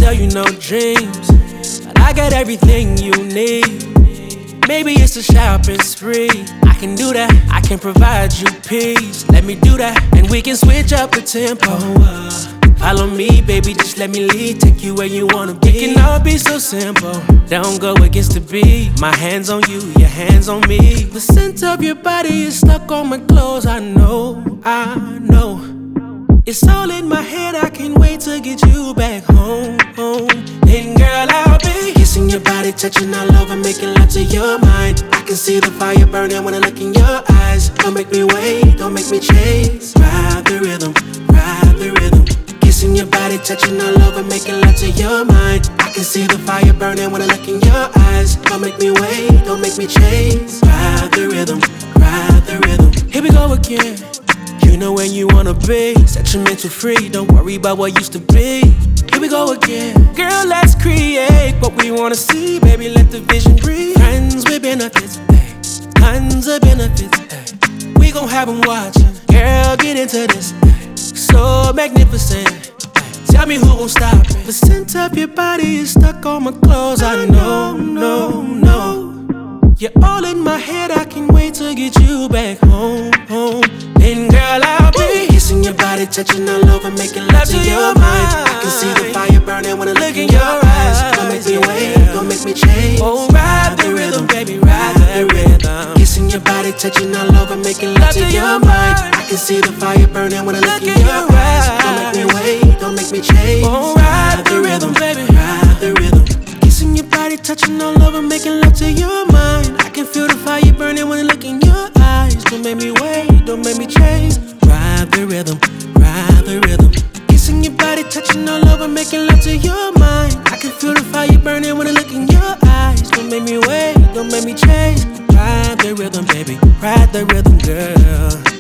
sell you no dreams, but I got everything you need. Maybe it's a shopping spree. I can do that, I can provide you peace. Let me do that, and we can switch up the tempo. Follow me, baby, just let me lead. Take you where you wanna be. It can all be so simple. Don't go against the beat. My hands on you, your hands on me. The scent of your body is stuck on my clothes. I know. It's all in my head, I can't wait to get you back home. And girl, I'll be kissing your body, touching all over, making love to your mind. I can see the fire burning when I look in your eyes. Don't make me wait, don't make me chase. Ride the rhythm, ride the rhythm. Kissing your body, touching all over, making love to your mind. I can see the fire burning when I look in your eyes. Don't make me wait, don't make me chase. Ride the rhythm, ride the rhythm. Here we go again. You know where you wanna be. Set your mental free, don't worry about what used to be. Here we go again. Girl, let's create what we wanna see. Baby, let the vision breathe. Friends with benefits, ay. Tons of benefits, ay. We gon' have them watching. Girl, get into this, ay. So magnificent, ay. Tell me who gon' stop it. The scent of your body is stuck on my clothes. I know. You're all in my head, I can't wait to get you back home. And girl, I'll be kissing your body, touching all over, making love to your mind. I can see the fire burning when I look in your eyes. Don't make me wait, don't make me change. Oh, ride the rhythm, baby, ride the rhythm. Kissing your body, touching all over, making love to your mind. I can see the fire burning when I look in your eyes. Don't make me wait, don't make me change. Oh, ride the rhythm, baby, ride the rhythm. Kissing your body, touching all over, making love to your mind. I can feel the fire burning when I look in your eyes. Don't make me wait, don't make me change. Ride the rhythm, ride the rhythm. Kissing your body, touching all over, making love to your mind. I can feel the fire burning when I look in your eyes. Don't make me wait, don't make me change. Ride the rhythm, baby, ride the rhythm, girl.